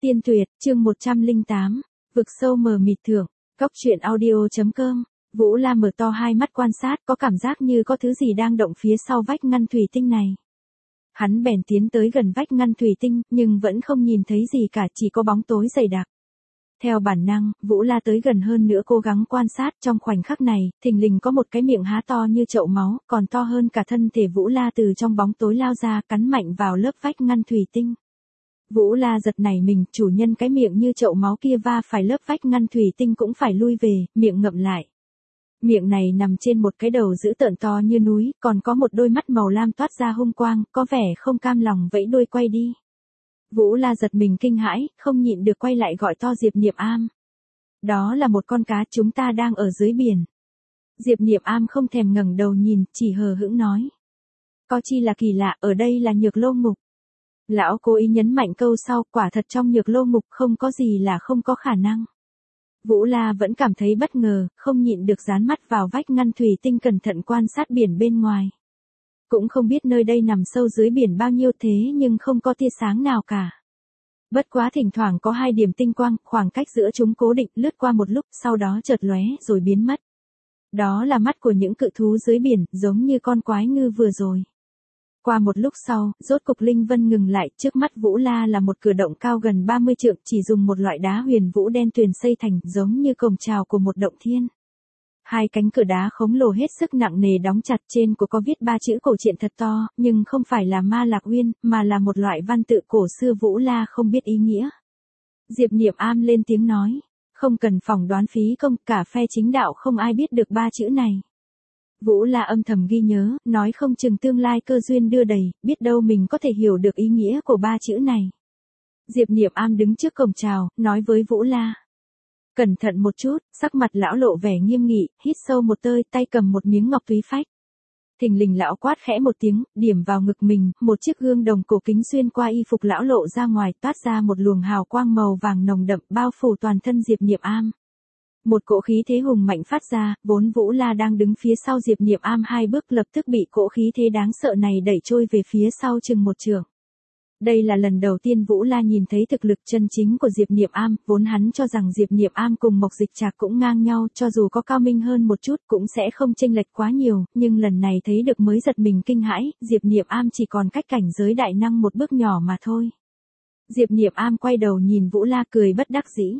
Tiên tuyệt, chương 108, vực sâu mờ mịt thưởng, Cóc truyện audio.com. Vũ La mở to hai mắt quan sát, có cảm giác như có thứ gì đang động phía sau vách ngăn thủy tinh này. Hắn bèn tiến tới gần vách ngăn thủy tinh, nhưng vẫn không nhìn thấy gì cả, chỉ có bóng tối dày đặc. Theo bản năng, Vũ La tới gần hơn nữa cố gắng quan sát, trong khoảnh khắc này, thình lình có một cái miệng há to như chậu máu, còn to hơn cả thân thể Vũ La từ trong bóng tối lao ra, cắn mạnh vào lớp vách ngăn thủy tinh. Vũ La giật nảy mình, chủ nhân cái miệng như chậu máu kia va phải lớp vách ngăn thủy tinh cũng phải lui về, miệng ngậm lại. Miệng này nằm trên một cái đầu dữ tợn to như núi, còn có một đôi mắt màu lam toát ra hung quang, có vẻ không cam lòng vẫy đuôi quay đi. Vũ La giật mình kinh hãi, không nhịn được quay lại gọi to Diệp Niệm Am. Đó là một con cá, chúng ta đang ở dưới biển. Diệp Niệm Am không thèm ngẩng đầu nhìn, chỉ hờ hững nói. Có chi là kỳ lạ, ở đây là Nhược Lô Ngục. Lão cố ý nhấn mạnh câu sau, quả thật trong Nhược Lô Ngục không có gì là không có khả năng. Vũ La vẫn cảm thấy bất ngờ, không nhịn được dán mắt vào vách ngăn thủy tinh cẩn thận quan sát biển bên ngoài. Cũng không biết nơi đây nằm sâu dưới biển bao nhiêu thế nhưng không có tia sáng nào cả. Bất quá thỉnh thoảng có hai điểm tinh quang, khoảng cách giữa chúng cố định lướt qua một lúc, sau đó chợt lóe rồi biến mất. Đó là mắt của những cự thú dưới biển, giống như con quái ngư vừa rồi. Qua một lúc sau, rốt cục Linh Vân ngừng lại, trước mắt Vũ La là một cửa động cao gần 30 trượng, chỉ dùng một loại đá huyền vũ đen tuyền xây thành, giống như cổng chào của một động thiên. Hai cánh cửa đá khổng lồ hết sức nặng nề đóng chặt, trên của có viết ba chữ cổ truyện thật to, nhưng không phải là Ma Lạc Uyên, mà là một loại văn tự cổ xưa Vũ La không biết ý nghĩa. Diệp Niệm Am lên tiếng nói, không cần phỏng đoán phí công, cả phe chính đạo không ai biết được ba chữ này. Vũ La âm thầm ghi nhớ, nói không chừng tương lai cơ duyên đưa đầy, biết đâu mình có thể hiểu được ý nghĩa của ba chữ này. Diệp Niệm Am đứng trước cổng chào, nói với Vũ La. Cẩn thận một chút, sắc mặt lão lộ vẻ nghiêm nghị, hít sâu một hơi, tay cầm một miếng ngọc túy phách. Thình lình lão quát khẽ một tiếng, điểm vào ngực mình, một chiếc gương đồng cổ kính xuyên qua y phục lão lộ ra ngoài, toát ra một luồng hào quang màu vàng nồng đậm, bao phủ toàn thân Diệp Niệm Am. Một cỗ khí thế hùng mạnh phát ra, vốn Vũ La đang đứng phía sau Diệp Niệm Am hai bước lập tức bị cỗ khí thế đáng sợ này đẩy trôi về phía sau chừng một trượng. Đây là lần đầu tiên Vũ La nhìn thấy thực lực chân chính của Diệp Niệm Am, vốn hắn cho rằng Diệp Niệm Am cùng Mộc Dịch Trạc cũng ngang nhau, cho dù có cao minh hơn một chút cũng sẽ không chênh lệch quá nhiều, nhưng lần này thấy được mới giật mình kinh hãi, Diệp Niệm Am chỉ còn cách cảnh giới đại năng một bước nhỏ mà thôi. Diệp Niệm Am quay đầu nhìn Vũ La cười bất đắc dĩ.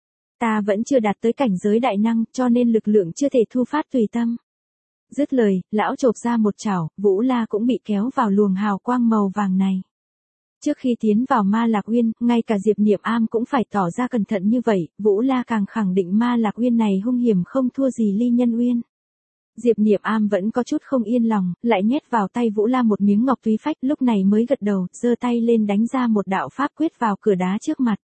Ta vẫn chưa đạt tới cảnh giới đại năng, cho nên lực lượng chưa thể thu phát tùy tâm. Dứt lời, lão chộp ra một chảo, Vũ La cũng bị kéo vào luồng hào quang màu vàng này. Trước khi tiến vào Ma Lạc Uyên, ngay cả Diệp Niệm Am cũng phải tỏ ra cẩn thận như vậy, Vũ La càng khẳng định Ma Lạc Uyên này hung hiểm không thua gì Ly Nhân Uyên. Diệp Niệm Am vẫn có chút không yên lòng, lại nhét vào tay Vũ La một miếng ngọc túy phách, lúc này mới gật đầu, giơ tay lên đánh ra một đạo pháp quyết vào cửa đá trước mặt.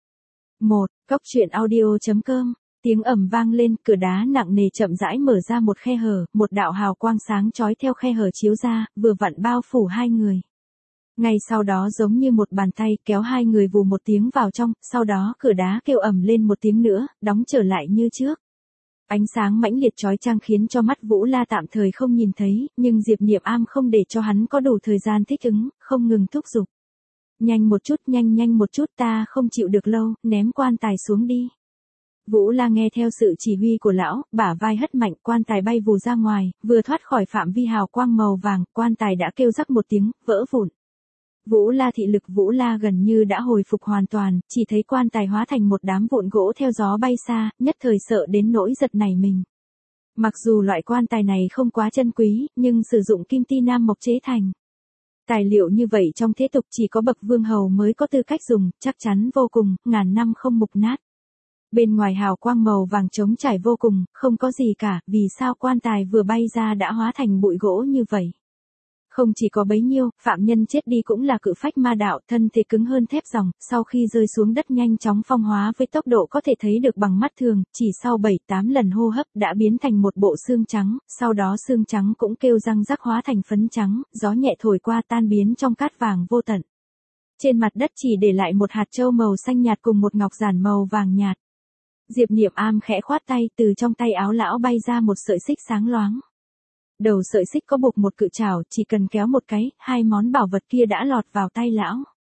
Cóc truyện audio.com. Tiếng ầm vang lên, cửa đá nặng nề chậm rãi mở ra một khe hở, một đạo hào quang sáng chói theo khe hở chiếu ra, vừa vặn bao phủ hai người. Ngay sau đó giống như một bàn tay kéo hai người vù một tiếng vào trong, sau đó cửa đá kêu ầm lên một tiếng nữa, đóng trở lại như trước. Ánh sáng mãnh liệt chói chang khiến cho mắt Vũ La tạm thời không nhìn thấy, nhưng Diệp Niệm Am không để cho hắn có đủ thời gian thích ứng, không ngừng thúc giục. Nhanh một chút, ta không chịu được lâu, ném quan tài xuống đi. Vũ La nghe theo sự chỉ huy của lão, bả vai hất mạnh, quan tài bay vù ra ngoài, vừa thoát khỏi phạm vi hào quang màu vàng, quan tài đã kêu rắc một tiếng, vỡ vụn. Vũ La thị lực Vũ La gần như đã hồi phục hoàn toàn, chỉ thấy quan tài hóa thành một đám vụn gỗ theo gió bay xa, nhất thời sợ đến nỗi giật nảy mình. Mặc dù loại quan tài này không quá chân quý, nhưng sử dụng kim ti nam mộc chế thành. Tài liệu như vậy trong thế tục chỉ có bậc vương hầu mới có tư cách dùng, chắc chắn vô cùng, ngàn năm không mục nát. Bên ngoài hào quang màu vàng trống trải vô cùng, không có gì cả, vì sao quan tài vừa bay ra đã hóa thành bụi gỗ như vậy. Không chỉ có bấy nhiêu, phạm nhân chết đi cũng là cự phách ma đạo, thân thể cứng hơn thép ròng, sau khi rơi xuống đất nhanh chóng phong hóa với tốc độ có thể thấy được bằng mắt thường, chỉ sau 7-8 lần hô hấp đã biến thành một bộ xương trắng, sau đó xương trắng cũng kêu răng rắc hóa thành phấn trắng, gió nhẹ thổi qua tan biến trong cát vàng vô tận. Trên mặt đất chỉ để lại một hạt châu màu xanh nhạt cùng một ngọc giản màu vàng nhạt. Diệp Niệm Am khẽ khoát tay, từ trong tay áo lão bay ra một sợi xích sáng loáng. Đầu sợi xích có buộc một cự trảo, chỉ cần kéo một cái, hai món bảo vật kia đã lọt vào tay lão.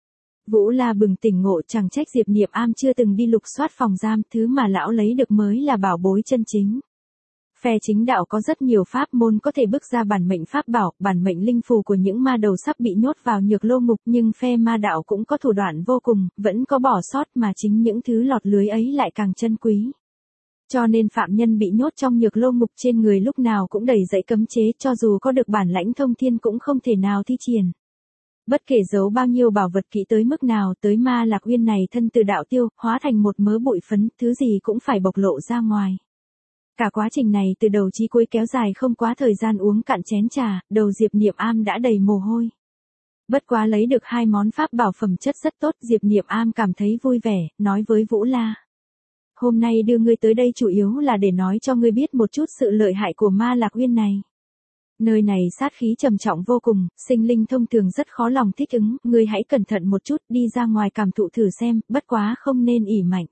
Vũ La bừng tỉnh ngộ, chẳng trách Diệp Niệm Am chưa từng đi lục soát phòng giam, thứ mà lão lấy được mới là bảo bối chân chính. Phe chính đạo có rất nhiều pháp môn có thể bước ra bản mệnh pháp bảo, bản mệnh linh phù của những ma đầu sắp bị nhốt vào nhược lô ngục, nhưng phe ma đạo cũng có thủ đoạn vô cùng, vẫn có bỏ sót, mà chính những thứ lọt lưới ấy lại càng chân quý. Cho nên phạm nhân bị nhốt trong nhược lô ngục trên người lúc nào cũng đầy dẫy cấm chế, cho dù có được bản lãnh thông thiên cũng không thể nào thi triển. Bất kể giấu bao nhiêu bảo vật kỹ tới mức nào, tới Ma Lạc Uyên này thân từ đạo tiêu, hóa thành một mớ bụi phấn, thứ gì cũng phải bộc lộ ra ngoài. Cả quá trình này từ đầu chí cuối kéo dài không quá thời gian uống cạn chén trà, đầu Diệp Niệm Am đã đầy mồ hôi. Bất quá lấy được 2 món pháp bảo phẩm chất rất tốt, Diệp Niệm Am cảm thấy vui vẻ, nói với Vũ La. Hôm nay đưa ngươi tới đây chủ yếu là để nói cho ngươi biết một chút sự lợi hại của Ma Lạc Uyên này. Nơi này sát khí trầm trọng vô cùng, sinh linh thông thường rất khó lòng thích ứng, ngươi hãy cẩn thận một chút, đi ra ngoài cảm thụ thử xem, bất quá không nên ỉ mạnh.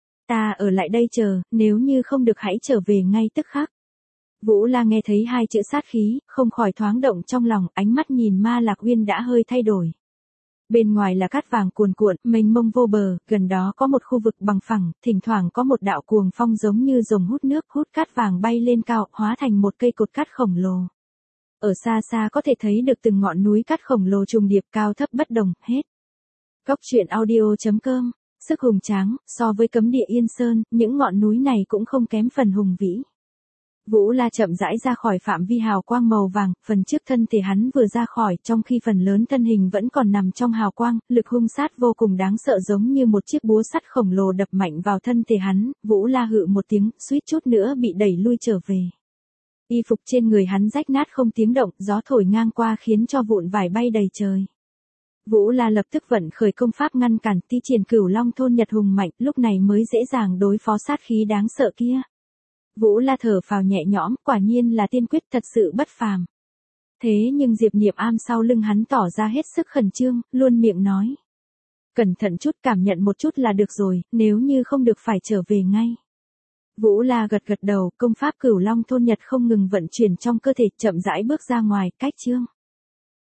Ta ở lại đây chờ, nếu như không được hãy trở về ngay tức khắc. Vũ La nghe thấy 2 chữ sát khí, không khỏi thoáng động trong lòng, ánh mắt nhìn Ma Lạc Uyên đã hơi thay đổi. Bên ngoài là cát vàng cuồn cuộn, mênh mông vô bờ, gần đó có một khu vực bằng phẳng, thỉnh thoảng có một đạo cuồng phong giống như rồng hút nước, hút cát vàng bay lên cao, hóa thành một cây cột cát khổng lồ. Ở xa xa có thể thấy được từng ngọn núi cát khổng lồ trùng điệp, cao thấp bất đồng, hết. Cốc truyện audio.com, sức hùng tráng, so với cấm địa Yên Sơn, những ngọn núi này cũng không kém phần hùng vĩ. Vũ La chậm rãi ra khỏi phạm vi hào quang màu vàng, phần trước thân thể hắn vừa ra khỏi, trong khi phần lớn thân hình vẫn còn nằm trong hào quang, lực hung sát vô cùng đáng sợ giống như một chiếc búa sắt khổng lồ đập mạnh vào thân thể hắn, Vũ La hự một tiếng, suýt chút nữa bị đẩy lui trở về. Y phục trên người hắn rách nát không tiếng động, gió thổi ngang qua khiến cho vụn vải bay đầy trời. Vũ La lập tức vận khởi công pháp ngăn cản, thi triển Cửu Long thôn Nhật hùng mạnh, lúc này mới dễ dàng đối phó sát khí đáng sợ kia. Vũ La thở phào nhẹ nhõm, quả nhiên là tiên quyết thật sự bất phàm. Thế nhưng Diệp Niệm Am sau lưng hắn tỏ ra hết sức khẩn trương, luôn miệng nói. Cẩn thận chút, cảm nhận một chút là được rồi, nếu như không được phải trở về ngay. Vũ La gật gật đầu, công pháp Cửu Long thôn Nhật không ngừng vận chuyển trong cơ thể, chậm rãi bước ra ngoài, cách chương.